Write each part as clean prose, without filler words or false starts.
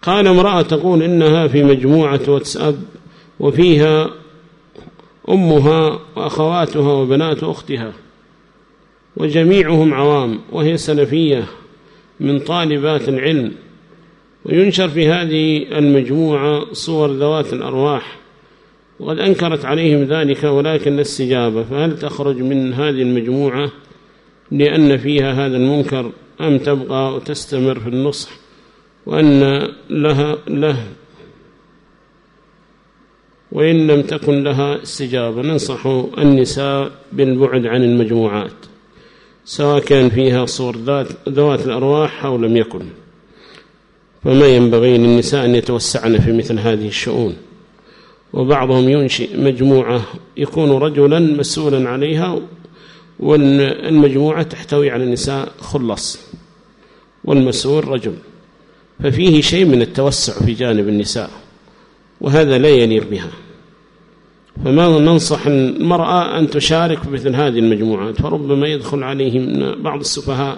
قال امرأة تقول إنها في مجموعة واتساب وفيها أمها وأخواتها وبنات أختها وجميعهم عوام، وهي سلفية من طالبات العلم، وينشر في هذه المجموعة صور ذوات الأرواح، وقد أنكرت عليهم ذلك ولكن الاستجابة، فهل تخرج من هذه المجموعة لأن فيها هذا المنكر أم تبقى وتستمر في النصح وأن له وإن لم تكن لها استجابة؟ ننصح النساء بالبعد عن المجموعات سواء كان فيها صور ذوات الأرواح أو لم يكن، فما ينبغي للنساء أن يتوسعن في مثل هذه الشؤون. وبعضهم ينشئ مجموعة يكون رجلا مسؤولا عليها، والمجموعة تحتوي على النساء خلص والمسؤول رجل، ففيه شيء من التوسع في جانب النساء، وهذا لا يليق بها. فما ننصح المرأة أن تشارك في مثل هذه المجموعات، فربما يدخل عليهم بعض السفهاء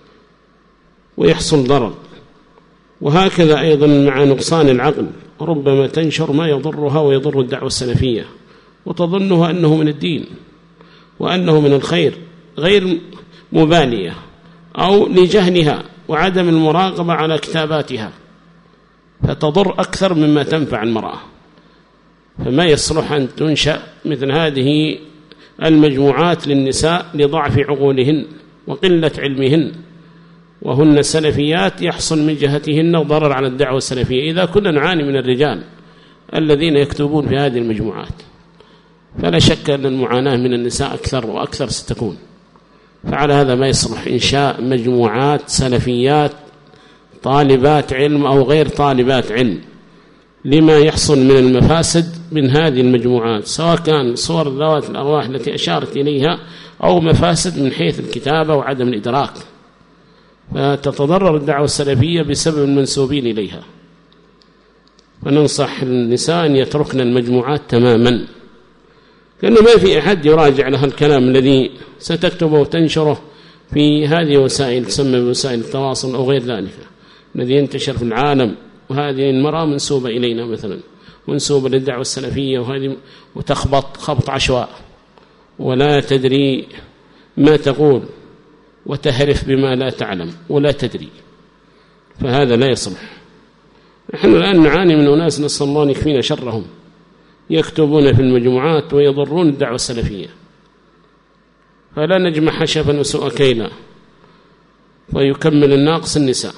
ويحصل ضرر. وهكذا أيضا مع نقصان العقل، ربما تنشر ما يضرها ويضر الدعوة السلفية، وتظنها أنه من الدين وأنه من الخير، غير مبالية أو لجهلها وعدم المراقبة على كتاباتها، فتضر أكثر مما تنفع المرأة. فما يصلح أن تنشأ مثل هذه المجموعات للنساء لضعف عقولهن وقلة علمهن، وهن سلفيات يحصل من جهتهن ضرر على الدعوة السلفية. إذا كنا نعاني من الرجال الذين يكتبون في هذه المجموعات، فلا شك أن المعاناة من النساء أكثر وأكثر ستكون. فعلى هذا ما يصلح إنشاء مجموعات سلفيات طالبات علم أو غير طالبات علم، لما يحصل من المفاسد من هذه المجموعات، سواء كان صور ذوات الأرواح التي أشارت إليها أو مفاسد من حيث الكتابة وعدم الإدراك، فتتضرر الدعوة السلفية بسبب المنسوبين إليها. وننصح النساء أن يتركن المجموعات تماما، لأنه ما في أحد يراجع لها الكلام الذي ستكتبه وتنشره في هذه وسائل تسمى بوسائل التواصل أو غير ذلك الذي ينتشر في العالم. وهذه المرأة منسوبة إلينا مثلا، منسوبة للدعوة السلفية، وهذه وتخبط خبط عشواء ولا تدري ما تقول، وتهرف بما لا تعلم ولا تدري، فهذا لا يصلح. نحن الآن نعاني من أناس نسأل الله يكفينا شرهم، يكتبون في المجموعات ويضرون الدعوة السلفية، فلا نجمع حشفا وسوء كيلا، ويكمل الناقص النساء.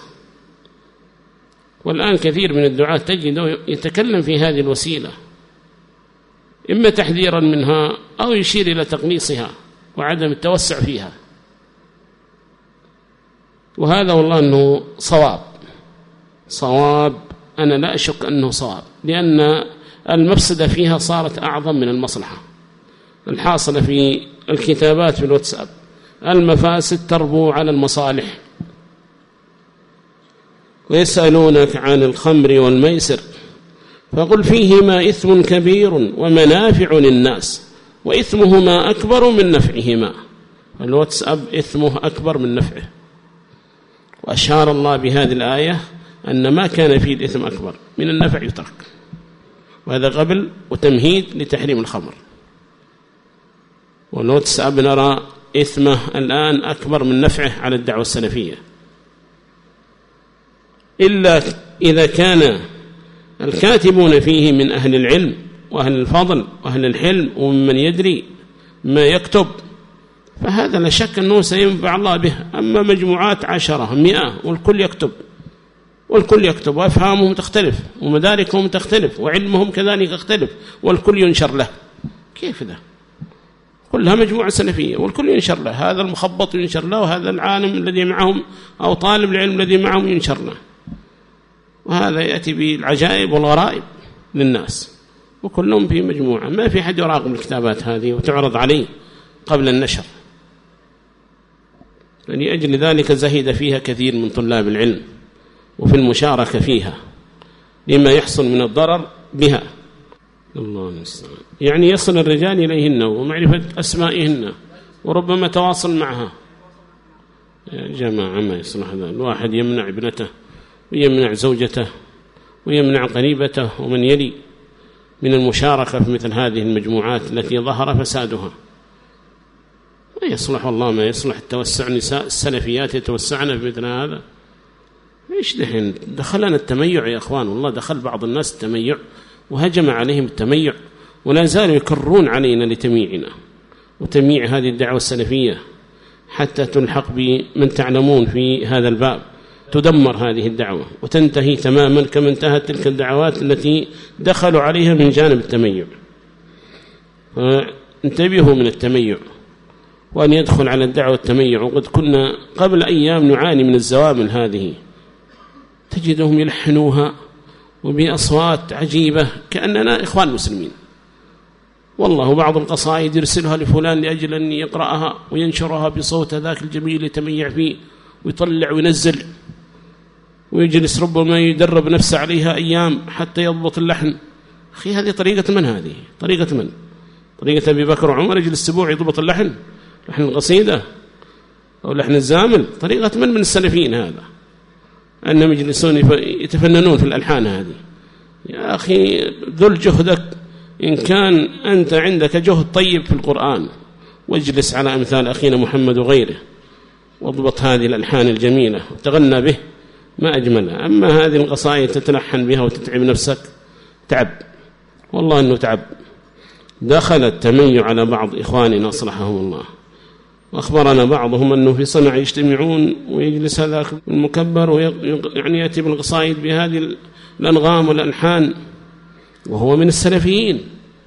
والآن كثير من الدعاة تجد يتكلم في هذه الوسيلة، إما تحذيرا منها أو يشير إلى تقنيصها وعدم التوسع فيها، وهذا والله أنه صواب، أنا لا أشك أنه صواب، لأن المفسدة فيها صارت أعظم من المصلحة. الحاصلة في الكتابات في الواتساب المفاسد تربو على المصالح. ويسألونك عن الخمر والميسر فقل فيهما إثم كبير ومنافع للناس وإثمهما أكبر من نفعهما. الواتساب إثمه أكبر من نفعه، وأشار الله بهذه الآية أن ما كان فيه الإثم أكبر من النفع يترك، وهذا قبل وتمهيد لتحريم الخمر. والواتساب نرى إثمه الآن أكبر من نفعه على الدعوة السلفية، إلا إذا كان الكاتبون فيه من أهل العلم وأهل الفضل وأهل الحلم ومن يدري ما يكتب، فهذا لا شك أنه سينفع الله به. أما مجموعات 10 100 والكل يكتب وأفهامهم تختلف ومداركهم تختلف وعلمهم كذلك يختلف والكل ينشر له، كيف ده؟ كلها مجموعة سلفية والكل ينشر له، هذا المخبط ينشر له، وهذا العالم الذي معهم أو طالب العلم الذي معهم ينشر له، وهذا يأتي بالعجائب والغرائب للناس، وكلهم في مجموعة. ما في حد يراقب الكتابات هذه وتعرض عليه قبل النشر، لأجل ذلك زهد فيها كثير من طلاب العلم وفي المشاركة فيها لما يحصل من الضرر بها. الله المستعان. يعني يصل الرجال إليهن ومعرفة أسمائهن وربما تواصل معها. يا جماعة ما يصلح هذا، الواحد يمنع ابنته ويمنع زوجته ويمنع قريبته ومن يلي من المشاركة في مثل هذه المجموعات التي ظهر فسادها. ما يصلح والله، ما يصلح التوسع. نساء السلفيات يتوسعن في مثل هذا. إيش دحين دخلنا التميع يا أخوان، والله دخل بعض الناس التميع وهجم عليهم التميع، ولا زالوا يكررون علينا لتمييعنا وتمييع هذه الدعوة السلفية حتى تلحق بمن تعلمون في هذا الباب، تدمر هذه الدعوة وتنتهي تماما كما انتهت تلك الدعوات التي دخلوا عليها من جانب التميع. فانتبهوا من التميع وأن يدخل على الدعوة التميع. وقد كنا قبل أيام نعاني من الزوامل هذه، تجدهم يلحنوها وبأصوات عجيبة كأننا إخوان مسلمين. والله بعض القصائد يرسلها لفلان لأجل أن يقرأها وينشرها بصوت ذاك الجميل يتميع فيه ويطلع وينزل، ويجلس ربما يدرب نفسه عليها أيام حتى يضبط اللحن. أخي هذه طريقة من؟ هذه طريقة من؟ طريقة أبي بكر وعمر يجلس أسبوع يضبط اللحن، لحن القصيدة أو لحن الزامل؟ طريقة من السلفيين هذا؟ أنهم يجلسون يتفننون في الألحان هذه. يا أخي ذل جهدك إن كان أنت عندك جهد طيب في القرآن، واجلس على أمثال أخينا محمد وغيره واضبط هذه الألحان الجميلة وتغنى به، ما أجملها. أما هذه القصائد تتلحن بها وتتعب نفسك، تعب والله أنه تعب. دخل التميع على بعض إخواننا أصلحهم الله، وأخبرنا بعضهم أنه في صنع يجتمعون ويجلس هذا المكبر ويعني يأتي بالقصائد بهذه الأنغام والألحان، وهو من السلفيين.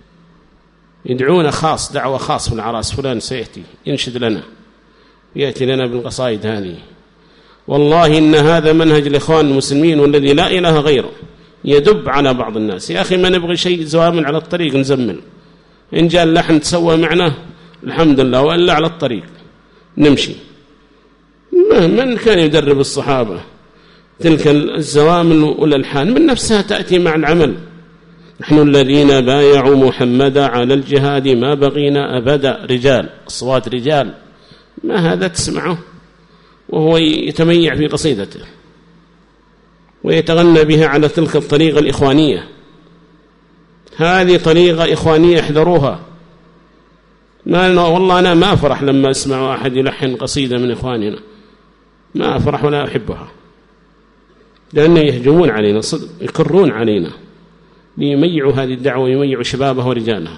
يدعون خاص، دعوة خاص في العراس، فلان سيأتي ينشد لنا يأتي لنا بالقصائد هذه. والله إن هذا منهج الإخوان المسلمين والذي لا إله غيره يدب على بعض الناس. يا أخي ما نبغي شيء زوامل على الطريق نزمل، إن جاء اللحن تسوى معنا الحمد لله، وإلا على الطريق نمشي. من كان يدرب الصحابة تلك الزوامل والألحان؟ من نفسها تأتي مع العمل. نحن الذين بايعوا محمدا على الجهاد ما بغينا أبدا. رجال، أصوات رجال، ما هذا تسمعه وهو يتميع في قصيدته ويتغنى بها على تلك الطريقة الإخوانية. هذه طريقة إخوانية احذروها. والله أنا ما أفرح لما أسمع أحد يلحن قصيدة من إخواننا، ما أفرح ولا أحبها، لأنه يهجمون علينا صدق، يكرون علينا ليميعوا هذه الدعوة ويميعوا شبابها ورجالها.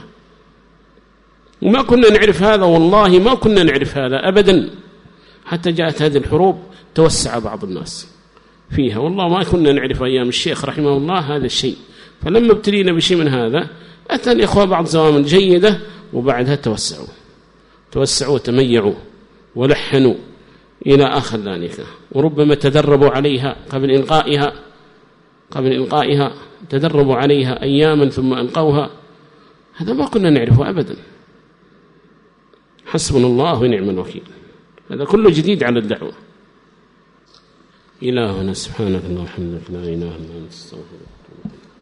وما كنا نعرف هذا، والله ما كنا نعرف هذا أبدا، حتى جاءت هذه الحروب توسع بعض الناس فيها. والله ما كنا نعرف أيام الشيخ رحمه الله هذا الشيء. فلما ابتلينا بشيء من هذا أتى الإخوة بعض زوامل جيدة، وبعدها توسعوا وتميعوا ولحنوا إلى آخر ذلك، وربما تدربوا عليها قبل إلقائها تدربوا عليها أياما ثم ألقوها. هذا ما كنا نعرفه أبدا. حسبنا الله ونعم الوكيل. هذا كله جديد على الدعوة. إلهنا سبحانك اللهم وبحمدك لا إله إلا أنت استغفرك.